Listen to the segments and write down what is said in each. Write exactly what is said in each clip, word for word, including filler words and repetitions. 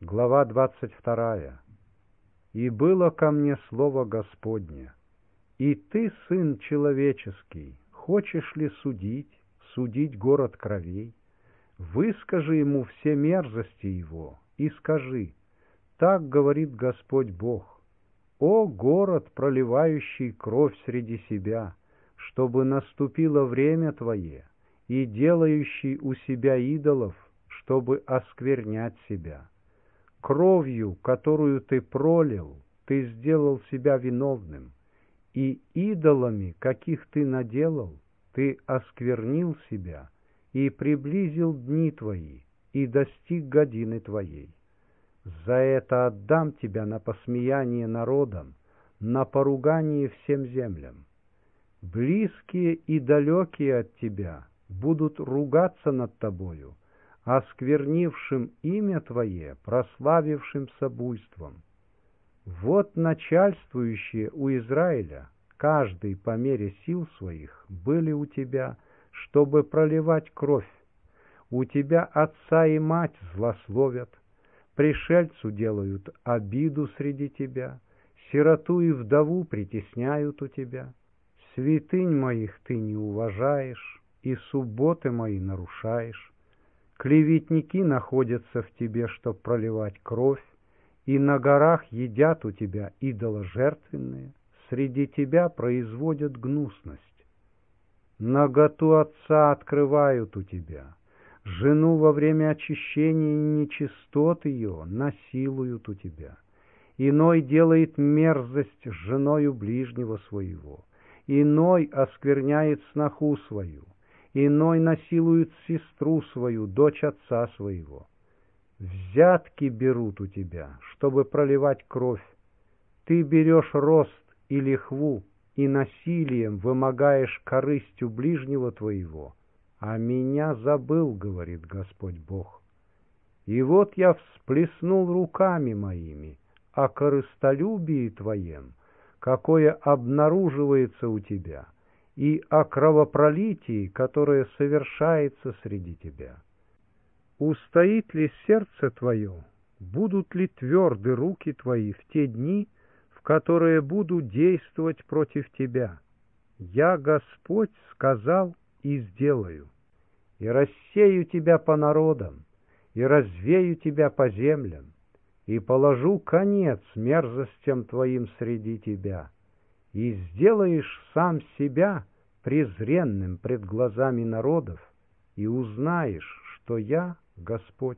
Глава двадцать вторая. «И было ко мне слово Господне: и ты, сын человеческий, хочешь ли судить, судить город кровей? Выскажи ему все мерзости его, и скажи: так говорит Господь Бог: о город, проливающий кровь среди себя, чтобы наступило время твое, и делающий у себя идолов, чтобы осквернять себя. Кровью, которую ты пролил, ты сделал себя виновным, и идолами, каких ты наделал, ты осквернил себя и приблизил дни твои, и достиг годины твоей. За это отдам тебя на посмеяние народам, на поругание всем землям. Близкие и далекие от тебя будут ругаться над тобою, осквернившим имя твое, прославившимся буйством. Вот начальствующие у Израиля, каждый по мере сил своих, были у тебя, чтобы проливать кровь. У тебя отца и мать злословят, пришельцу делают обиду среди тебя, сироту и вдову притесняют у тебя. Святынь моих ты не уважаешь, и субботы мои нарушаешь. Клеветники находятся в тебе, чтоб проливать кровь, и на горах едят у тебя идоложертвенные, среди тебя производят гнусность. Наготу отца открывают у тебя, жену во время очищения и нечистот ее насилуют у тебя. Иной делает мерзость с женою ближнего своего, иной оскверняет сноху свою, иной насилует сестру свою, дочь отца своего. Взятки берут у тебя, чтобы проливать кровь. Ты берешь рост и лихву, и насилием вымогаешь корысть у ближнего твоего, а меня забыл, говорит Господь Бог. И вот я всплеснул руками моими о корыстолюбии твоем, какое обнаруживается у тебя, и о кровопролитии, которое совершается среди тебя. Устоит ли сердце твое, будут ли тверды руки твои в те дни, в которые буду действовать против тебя? Я, Господь, сказал и сделаю, и рассею тебя по народам, и развею тебя по землям, и положу конец мерзостям твоим среди тебя, и сделаешь сам себя презренным пред глазами народов, и узнаешь, что я Господь.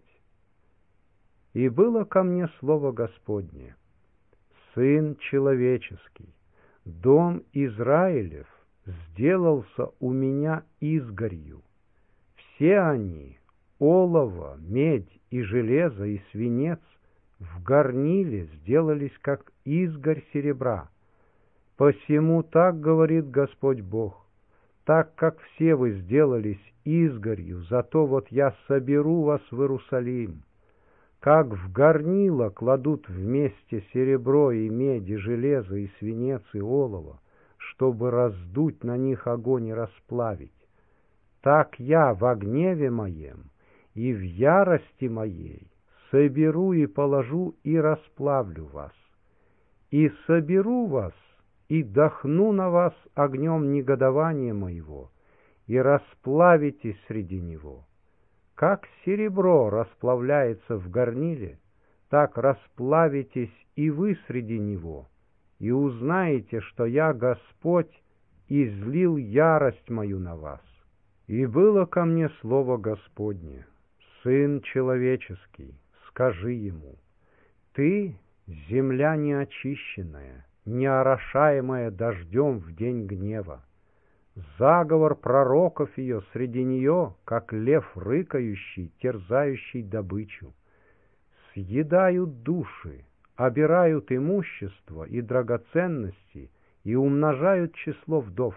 И было ко мне слово Господне: сын человеческий, дом Израилев сделался у меня изгорью. Все они, олово, медь и железо и свинец, в горниле сделались, как изгорь серебра. Посему так говорит Господь Бог: так как все вы сделались изгорью, зато вот я соберу вас в Иерусалим. Как в горнило кладут вместе серебро и медь, и железо, и свинец, и олово, чтобы раздуть на них огонь и расплавить, так я в гневе моем и в ярости моей соберу и положу и расплавлю вас, и соберу вас, и дохну на вас огнем негодования моего, и расплавитесь среди него. Как серебро расплавляется в горниле, так расплавитесь и вы среди него, и узнаете, что я, Господь, излил ярость мою на вас. И было ко мне слово Господне: сын человеческий, скажи ему: ты, земля неочищенная, не орошаемая дождем в день гнева, заговор пророков ее среди нее, как лев рыкающий, терзающий добычу. Съедают души, обирают имущество и драгоценности и умножают число вдов.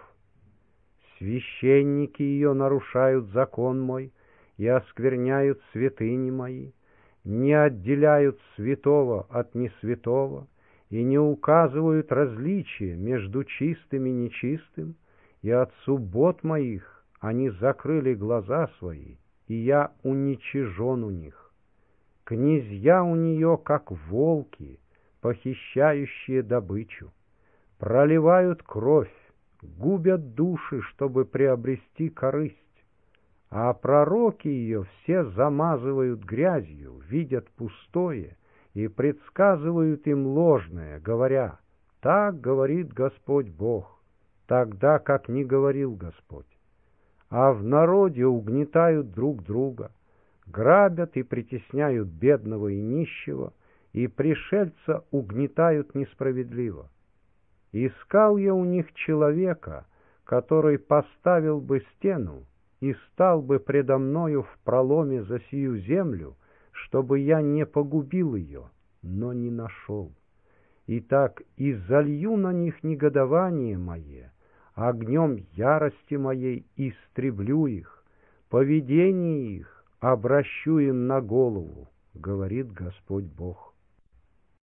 Священники ее нарушают закон мой и оскверняют святыни мои, не отделяют святого от несвятого и не указывают различия между чистым и нечистым, и от суббот моих они закрыли глаза свои, и я уничижен у них. Князья у нее, как волки, похищающие добычу, проливают кровь, губят души, чтобы приобрести корысть. А пророки ее все замазывают грязью, видят пустое и предсказывают им ложное, говоря: «Так говорит Господь Бог», тогда как не говорил Господь. А в народе угнетают друг друга, грабят и притесняют бедного и нищего, и пришельца угнетают несправедливо. Искал я у них человека, который поставил бы стену и стал бы предо мною в проломе за сию землю, чтобы я не погубил ее, но не нашел. Итак, и залью на них негодование мое, огнем ярости моей истреблю их, поведение их обращу им на голову, говорит Господь Бог.